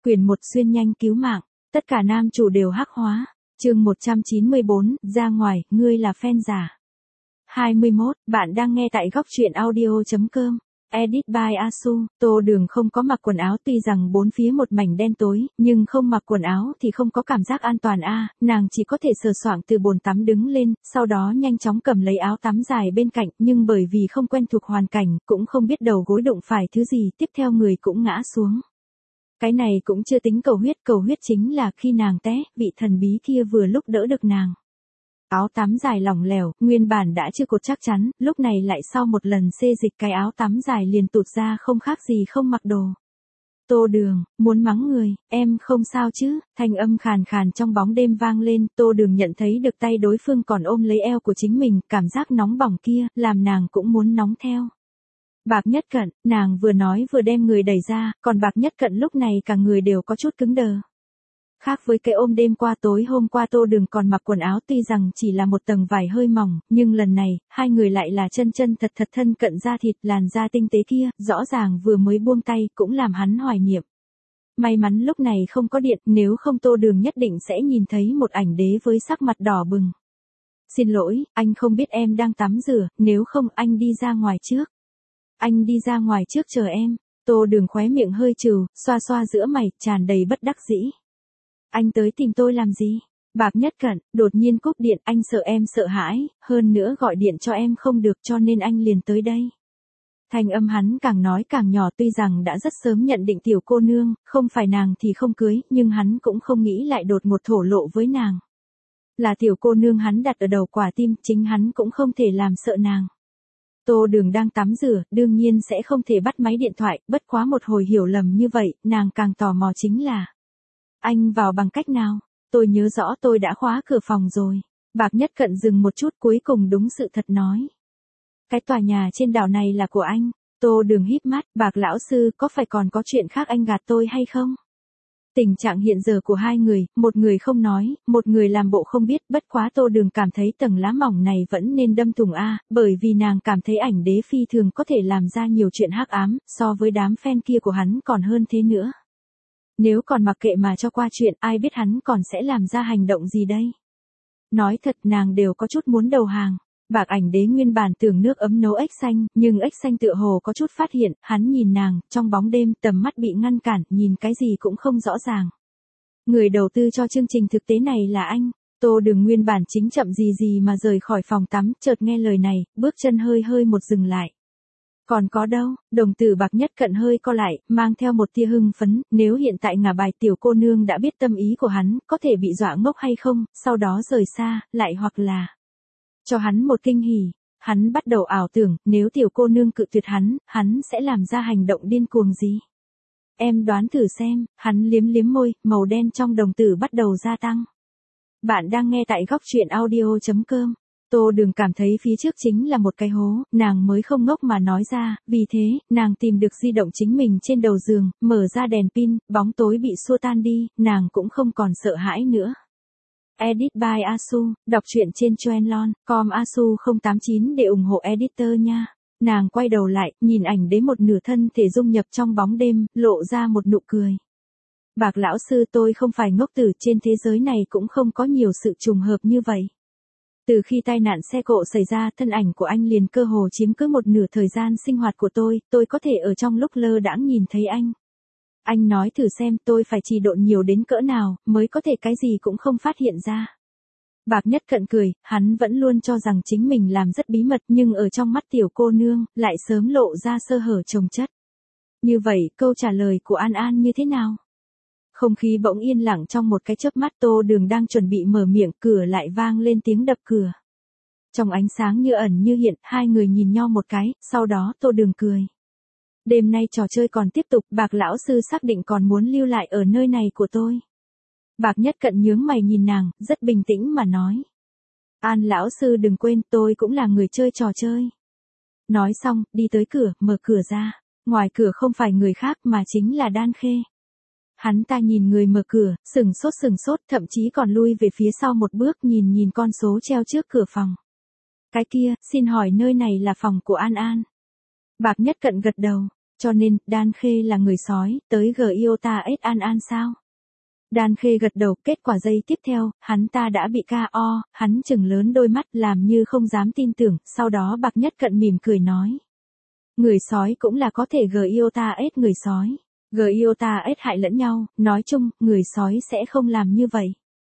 Quyền 1 xuyên nhanh cứu mạng, tất cả nam chủ đều hắc hóa. Chương 194, ra ngoài, ngươi là fan giả. 21, bạn đang nghe tại góc truyện audio.com. Edit by Asu. Tô Đường không có mặc quần áo, tuy rằng bốn phía một mảnh đen tối, nhưng không mặc quần áo thì không có cảm giác an toàn nàng chỉ có thể sờ soạng từ bồn tắm đứng lên, sau đó nhanh chóng cầm lấy áo tắm dài bên cạnh, nhưng bởi vì không quen thuộc hoàn cảnh, cũng không biết đầu gối đụng phải thứ gì, tiếp theo người cũng ngã xuống. Cái này cũng chưa tính cầu huyết chính là khi nàng té, vị thần bí kia vừa lúc đỡ được nàng. Áo tắm dài lỏng lẻo, nguyên bản đã chưa cột chắc chắn, lúc này lại sau một lần xê dịch cái áo tắm dài liền tụt ra không khác gì không mặc đồ. Tô Đường, muốn mắng người, em không sao chứ, thanh âm khàn khàn trong bóng đêm vang lên, Tô Đường nhận thấy được tay đối phương còn ôm lấy eo của chính mình, cảm giác nóng bỏng kia, làm nàng cũng muốn nóng theo. Bạc Nhất Cận, nàng vừa nói vừa đem người đẩy ra, còn Bạc Nhất Cận lúc này cả người đều có chút cứng đờ. Khác với cái ôm đêm qua tối hôm qua Tô Đường còn mặc quần áo tuy rằng chỉ là một tầng vải hơi mỏng, nhưng lần này, hai người lại là chân thật thân cận da thịt làn da tinh tế kia, rõ ràng vừa mới buông tay cũng làm hắn hoài niệm. May mắn lúc này không có điện, nếu không Tô Đường nhất định sẽ nhìn thấy một ảnh đế với sắc mặt đỏ bừng. Xin lỗi, anh không biết em đang tắm rửa, nếu không anh đi ra ngoài trước. Anh đi ra ngoài trước chờ em. Tô Đường khóe miệng hơi trừ, xoa xoa giữa mày, tràn đầy bất đắc dĩ. Anh tới tìm tôi làm gì? Bạc Nhất Cận, đột nhiên cúp điện, anh sợ em sợ hãi, hơn nữa gọi điện cho em không được cho nên anh liền tới đây. Thanh âm hắn càng nói càng nhỏ, tuy rằng đã rất sớm nhận định tiểu cô nương, không phải nàng thì không cưới, nhưng hắn cũng không nghĩ lại đột ngột thổ lộ với nàng. Là tiểu cô nương hắn đặt ở đầu quả tim, chính hắn cũng không thể làm sợ nàng. Tô Đường đang tắm rửa, đương nhiên sẽ không thể bắt máy điện thoại, bất quá một hồi hiểu lầm như vậy, nàng càng tò mò chính là: anh vào bằng cách nào? Tôi nhớ rõ tôi đã khóa cửa phòng rồi. Bạc Nhất Cận dừng một chút cuối cùng đúng sự thật nói. Cái tòa nhà trên đảo này là của anh. Tô Đường híp mắt, Bạc lão sư có phải còn có chuyện khác anh gạt tôi hay không? Tình trạng hiện giờ của hai người, một người không nói, một người làm bộ không biết, bất quá Tô Đường cảm thấy tầng lá mỏng này vẫn nên đâm thủng bởi vì nàng cảm thấy ảnh đế phi thường có thể làm ra nhiều chuyện hắc ám, so với đám fan kia của hắn còn hơn thế nữa. Nếu còn mặc kệ mà cho qua chuyện, ai biết hắn còn sẽ làm ra hành động gì đây? Nói thật nàng đều có chút muốn đầu hàng. Bạc ảnh đế nguyên bản tưởng nước ấm nấu ếch xanh, nhưng ếch xanh tựa hồ có chút phát hiện, hắn nhìn nàng, trong bóng đêm tầm mắt bị ngăn cản, nhìn cái gì cũng không rõ ràng. Người đầu tư cho chương trình thực tế này là anh. Tô Đường nguyên bản chính chậm gì mà rời khỏi phòng tắm, chợt nghe lời này, bước chân hơi một dừng lại. Còn có đâu, đồng tử Bạc Nhất Cận hơi co lại, mang theo một tia hưng phấn, nếu hiện tại ngả bài tiểu cô nương đã biết tâm ý của hắn, có thể bị dọa ngốc hay không, sau đó rời xa, lại hoặc là cho hắn một kinh hỉ. Hắn bắt đầu ảo tưởng, nếu tiểu cô nương cự tuyệt hắn sẽ làm ra hành động điên cuồng gì? Em đoán thử xem, hắn liếm môi, màu đen trong đồng tử bắt đầu gia tăng. Bạn đang nghe tại góc truyện audio.com. Tô Đường cảm thấy phía trước chính là một cái hố, nàng mới không ngốc mà nói ra, vì thế, nàng tìm được di động chính mình trên đầu giường, mở ra đèn pin, bóng tối bị xua tan đi, nàng cũng không còn sợ hãi nữa. Edit by Asu, đọc truyện trên Chuenlon.com Asu 089 để ủng hộ editor nha. Nàng quay đầu lại, nhìn ảnh đế một nửa thân thể dung nhập trong bóng đêm, lộ ra một nụ cười. Bạc lão sư, tôi không phải ngốc tử, trên thế giới này cũng không có nhiều sự trùng hợp như vậy. Từ khi tai nạn xe cộ xảy ra, thân ảnh của anh liền cơ hồ chiếm cứ một nửa thời gian sinh hoạt của tôi có thể ở trong lúc lơ đãng nhìn thấy anh. Anh nói thử xem tôi phải trì độn nhiều đến cỡ nào, mới có thể cái gì cũng không phát hiện ra. Bạc Nhất Cận cười, hắn vẫn luôn cho rằng chính mình làm rất bí mật, nhưng ở trong mắt tiểu cô nương, lại sớm lộ ra sơ hở chồng chất. Như vậy, câu trả lời của An An như thế nào? Không khí bỗng yên lặng trong một cái chớp mắt, Tô Đường đang chuẩn bị mở miệng, cửa lại vang lên tiếng đập cửa. Trong ánh sáng như ẩn như hiện, hai người nhìn nhau một cái, sau đó Tô Đường cười. Đêm nay trò chơi còn tiếp tục, Bạc lão sư xác định còn muốn lưu lại ở nơi này của tôi. Bạc Nhất Cận nhướng mày nhìn nàng, rất bình tĩnh mà nói. An lão sư đừng quên, tôi cũng là người chơi trò chơi. Nói xong, đi tới cửa, mở cửa ra. Ngoài cửa không phải người khác mà chính là Đan Khê. Hắn ta nhìn người mở cửa, sừng sốt, thậm chí còn lui về phía sau một bước, nhìn con số treo trước cửa phòng. Cái kia, xin hỏi nơi này là phòng của An An. Bạc Nhất Cận gật đầu. Cho nên, Đan Khê là người sói, tới Giota S An An sao? Đan Khê gật đầu, kết quả giây tiếp theo, hắn ta đã bị KO, hắn chừng lớn đôi mắt làm như không dám tin tưởng, sau đó Bạc Nhất Cận mỉm cười nói. Người sói cũng là có thể Giota S người sói. Giota S hại lẫn nhau, nói chung, người sói sẽ không làm như vậy.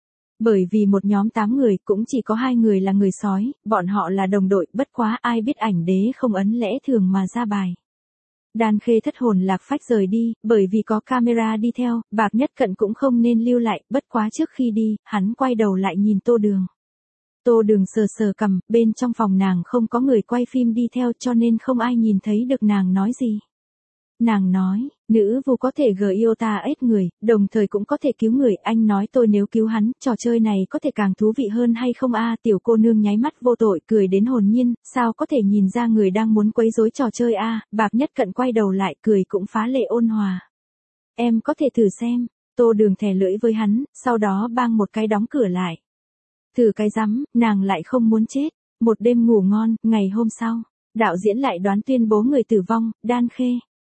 Bởi vì một nhóm 8 người cũng chỉ có 2 người là người sói, bọn họ là đồng đội, bất quá ai biết ảnh đế không ấn lẽ thường mà ra bài. Đan Khê thất hồn lạc phách rời đi, bởi vì có camera đi theo, Bạc Nhất Cận cũng không nên lưu lại, bất quá trước khi đi, hắn quay đầu lại nhìn Tô Đường. Tô Đường sờ sờ cằm, bên trong phòng nàng không có người quay phim đi theo cho nên không ai nhìn thấy được nàng nói gì. Nàng nói, nữ vu có thể Giota S người, đồng thời cũng có thể cứu người, anh nói tôi nếu cứu hắn, trò chơi này có thể càng thú vị hơn hay không a? Tiểu cô nương nháy mắt vô tội, cười đến hồn nhiên, sao có thể nhìn ra người đang muốn quấy rối trò chơi a? Bạc Nhất Cận quay đầu lại, cười cũng phá lệ ôn hòa. Em có thể thử xem. Tô Đường thè lưỡi với hắn, sau đó bang một cái đóng cửa lại. Thử cái rắm, nàng lại không muốn chết. Một đêm ngủ ngon, ngày hôm sau, đạo diễn lại đoán tuyên bố người tử vong, Đan Khê.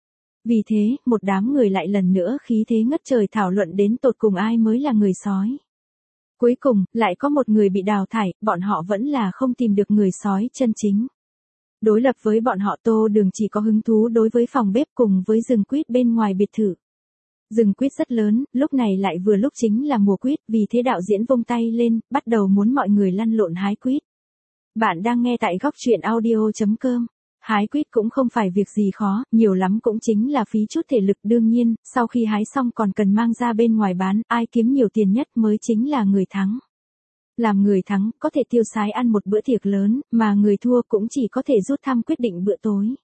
Vì thế, một đám người lại lần nữa khí thế ngất trời thảo luận đến tột cùng ai mới là người sói. Cuối cùng, lại có một người bị đào thải, bọn họ vẫn là không tìm được người sói chân chính. Đối lập với bọn họ, Tô Đường chỉ có hứng thú đối với phòng bếp cùng với rừng quýt bên ngoài biệt thự. Rừng quýt rất lớn, lúc này lại vừa lúc chính là mùa quýt, vì thế đạo diễn vung tay lên, bắt đầu muốn mọi người lăn lộn hái quýt. Bạn đang nghe tại góc truyện audio.com. Hái quýt cũng không phải việc gì khó, nhiều lắm cũng chính là phí chút thể lực, đương nhiên, sau khi hái xong còn cần mang ra bên ngoài bán, ai kiếm nhiều tiền nhất mới chính là người thắng. Làm người thắng, có thể tiêu xái ăn một bữa tiệc lớn, mà người thua cũng chỉ có thể rút thăm quyết định bữa tối.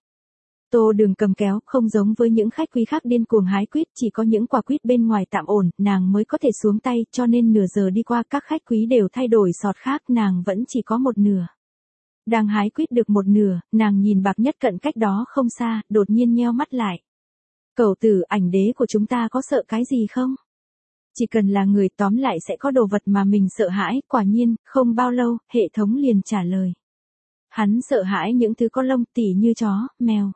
Tô Đường cầm kéo, không giống với những khách quý khác điên cuồng hái quýt, chỉ có những quả quýt bên ngoài tạm ổn, nàng mới có thể xuống tay, cho nên nửa giờ đi qua các khách quý đều thay đổi sọt khác, nàng vẫn chỉ có một nửa. Đang hái quýt được một nửa, nàng nhìn Bạc Nhất Cận cách đó không xa, đột nhiên nheo mắt lại. Cẩu tử, ảnh đế của chúng ta có sợ cái gì không? Chỉ cần là người, tóm lại sẽ có đồ vật mà mình sợ hãi, quả nhiên, không bao lâu, hệ thống liền trả lời. Hắn sợ hãi những thứ có lông, tỉ như chó, mèo.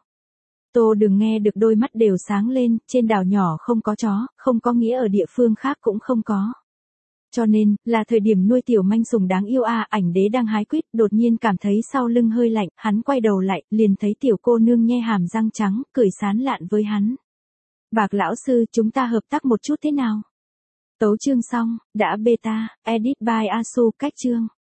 Tô Đường nghe được đôi mắt đều sáng lên, trên đảo nhỏ không có chó, không có nghĩa ở địa phương khác cũng không có. Cho nên, là thời điểm nuôi tiểu manh sùng đáng yêu a. Ảnh đế đang hái quýt, đột nhiên cảm thấy sau lưng hơi lạnh, hắn quay đầu lại, liền thấy tiểu cô nương nhe hàm răng trắng, cười sán lạn với hắn. Bạc lão sư, chúng ta hợp tác một chút thế nào? Tấu chương xong, đã beta, edit by Asu, cách chương.